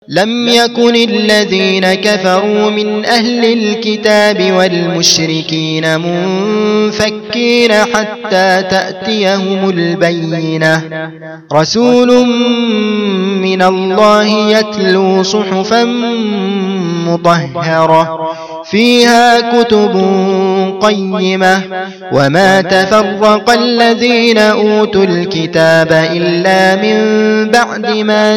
لم يكن الذين كفروا من أهل الكتاب والمشركين منفكين حتى تأتيهم البينة رسول من الله يتلو صحفا مطهرة فيها كتب قيمة وما تفرق الذين أوتوا الكتاب إلا من بعد ما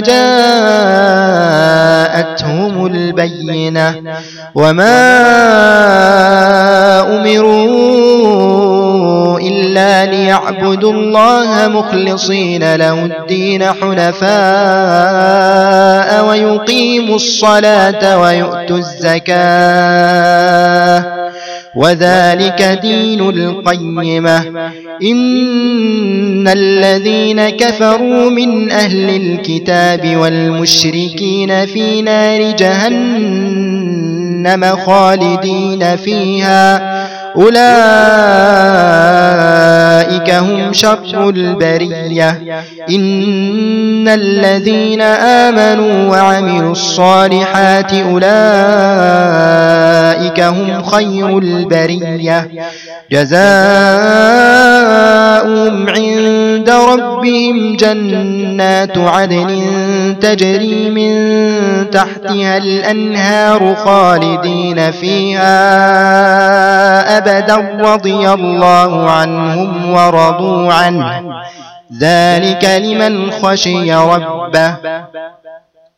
جاءتهم البينة وما أمروا إلا ليعبدوا الله مخلصين له الدين حنفاء ويقيموا الصلاة ويؤتوا الزكاة وذلك دين القيمة إن الذين كفروا من أهل الكتاب والمشركين في نار جهنم خالدين فيها أولئك هم شر البرية إن الذين آمنوا وعملوا الصالحات أولئك هم خير البرية جزاؤهم عند ربهم جنات عدن تجري من تحتها الأنهار خالدين فيها أبدا رضي الله عنهم ورضوا عنه ذلك لمن خشي ربه